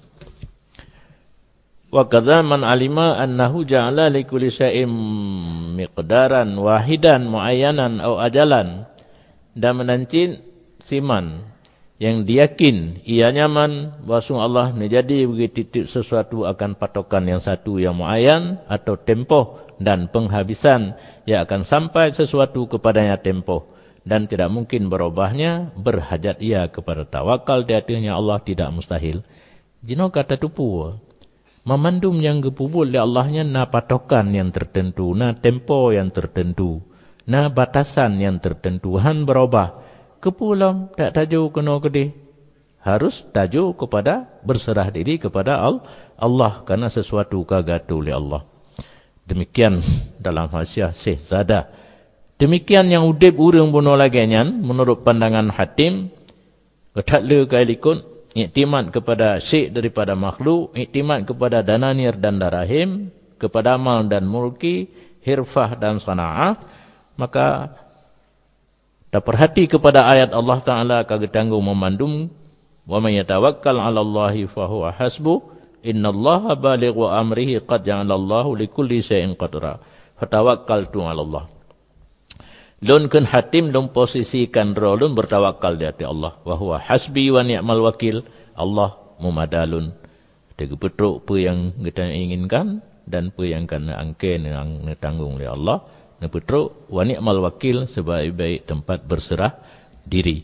[SPEAKER 1] Wa kadza man alima annahu ja'ala likulli syai'in miqdaran wahidan muayyanan aw ajalan. Dan menancin siman yang diyakin ianya man bahwa Allah menjadi begitu sesuatu akan patokan yang satu yang muayyan atau tempoh dan penghabisan yang akan sampai sesuatu kepadanya tempoh dan tidak mungkin berubahnya berhajat ia kepada tawakal di atasnya Allah tidak mustahil. Jino kata tupu memandum yang gepubul oleh Allahnya na patokan yang tertentu, na tempo yang tertentu, na batasan yang tertentu. Han berubah. Kepulam tak tajuk kena gede. Harus tajuk kepada berserah diri kepada Allah karena sesuatu kagatu oleh Allah. Demikian dalam hasiah Syekh Zadah. Demikian yang udip urang bunuh lagi menurut pandangan Hatim. Ketaklah kailikun. Iktimat kepada syekh daripada makhluk, iktimat kepada dananir dan darahim, kepada amal dan mulki, hirfah dan sana'ah, maka tak perhati kepada ayat Allah Ta'ala kagak tanggung memandum, wa may yatawakkal 'ala Allahi fa huwa hasbuh, innallaha balighu amrihi qad ja'alallahu likulli syai'in qadra. Fatawakkaltu 'ala Allah. Lun kun hatim lun posisikan rolun bertawakal di hati Allah. Wa huwa hasbi wa ni'mal wakil. Allah memadalun. Dia petruk apa yang kita inginkan dan apa yang kena angke yang tanggung oleh Allah. Dia petruk wa ni'mal wakil, sebaik-baik tempat berserah diri.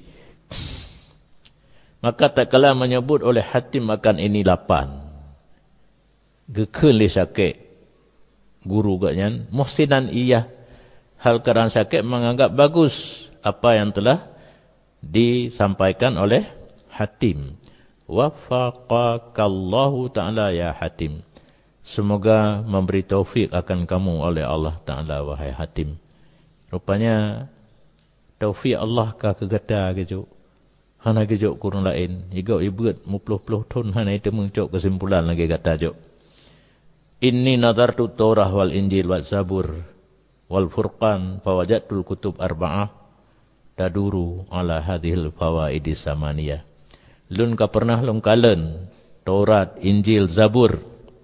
[SPEAKER 1] Maka tak kala menyebut oleh hatim akan ini 8. Gekun li sakit guru katnya muhsinan iyah. Hal kerana sakit menganggap bagus apa yang telah disampaikan oleh hatim. Wafaqakallahu ta'ala ya hatim. Semoga memberi taufik akan kamu oleh Allah Ta'ala wahai hatim. Rupanya taufik Allah kah kegata kejuk. Hana kejuk kurang lain. Igau ibut mupluh-pluh tun hana itu mengcok kesimpulan lagi kata juk. Inni nazartu Taurah wal Injil wal Zabur wal Furqan fawajadtul kutub arba'ah taduru ala hadhil fawaidi samaniyah. Lun ka pernah lun kalen Taurat, Injil, Zabur,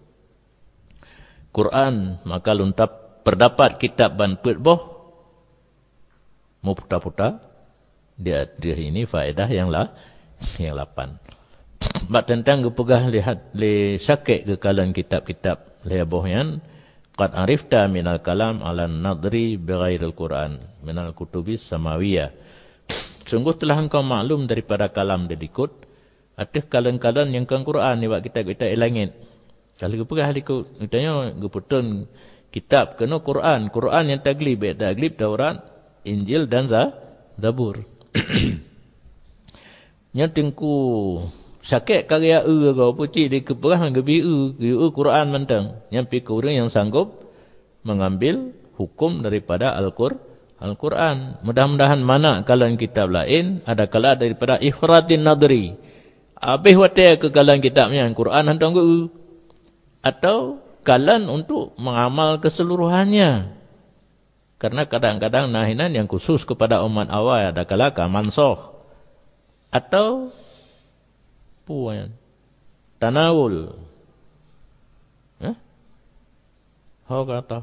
[SPEAKER 1] Quran, maka lun terdapat kitab ban petboh mu puta-puta dia ini faedah yang 8. Mak tentang kepegah lihat le sakit ke kalan kitab-kitab leabohyan qad arifta minal kalam ala nadri bighairil Quran minal kutubis samawiyah. Sungguh telah engkau maklum daripada kalam dedikut ada kalan-kalan yang kan Quran ni buat kitab-kitab langit. Kalau kepegah likut katanya geputun kitab kena Quran yang taglib Taurat, Injil dan Zabur. Nyatengku sakit karya kau pucik di keperah gebi Quran mentang nyampi ke orang yang sanggup mengambil hukum daripada Al-Quran. Mudah-mudahan mana kalan kitab lain ada kala daripada ifratin nadri. Habis watai ke kalan kitabnya Al-Quran hantang ke atau kalan untuk mengamal keseluruhannya. Karena kadang-kadang nahinan yang khusus kepada umat awal ada kala mansoh atau puan tanawul. How kata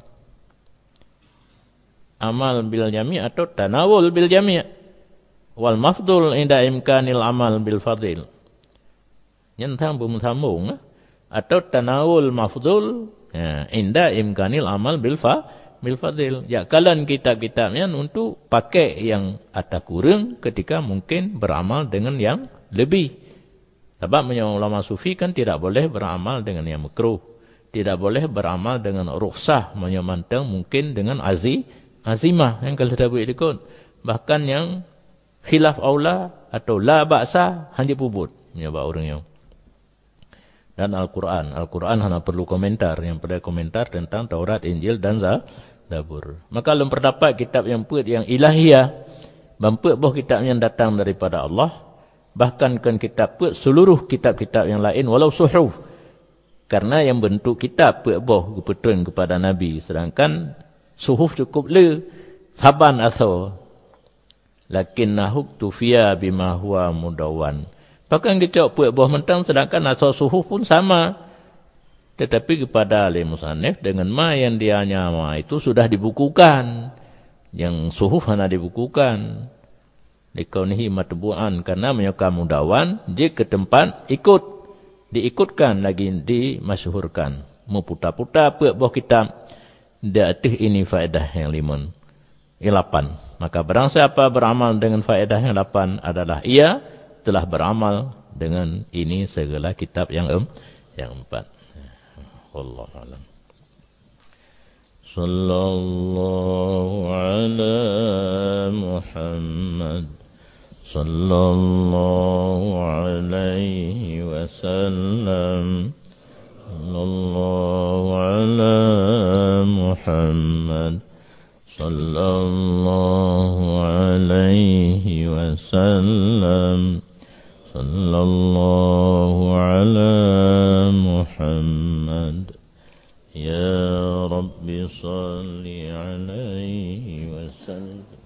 [SPEAKER 1] amal bil jami' atau tanawul bil jami'. Wal mafdul inda imkanil amal bil fadil. Nyentang sambung atau tanawul mafdul inda imkanil amal bil fadil. Ya kalan kitab-kitabnya untuk pakai yang ada kurang ketika mungkin beramal dengan yang lebih. Sebab ulama sufi kan tidak boleh beramal dengan yang makruh. Tidak boleh beramal dengan rukhsah. Menyamantang mungkin dengan azimah. Yang kalau sudah berikut. Bahkan yang khilaf aula atau la ba'sa hanya pubut. Menyebab orang yang. Dan Al-Quran. Al-Quran hanya perlu komentar. Yang pada komentar tentang Taurat, Injil dan Zabur. Maka kalau terdapat kitab yang ilahiyah. Bampuk boh kitab yang datang daripada Allah. Bahkan kan kitab seluruh kitab-kitab yang lain walau suhuf. Karena yang bentuk kitab boh kebetulan kepada Nabi. Sedangkan suhuf cukup le saban asal. Lakinnahu tufiya bima huwa mudawan. Bahkan kita boh mentang sedangkan asal suhuf pun sama. Tetapi kepada Ali Musannif dengan ma yang dia nyama itu sudah dibukukan. Yang suhuf hanya dibukukan. Dikaunihi matbu'an karena menyuka mudawan dia ke tempat diikutkan lagi dimasyhurkan muputa-puta boh kitab dia ini faedah yang 8. Maka barang siapa beramal dengan faedah yang 8 adalah ia telah beramal dengan ini segala kitab yang 4. Wallahu a'lam. Sallallahu ala Muhammad sallallahu alaihi wasallam. Sallallahu ala Muhammad sallallahu alaihi wasallam. Sallallahu ala Muhammad Ya Rabbi salli alaihi wasallam.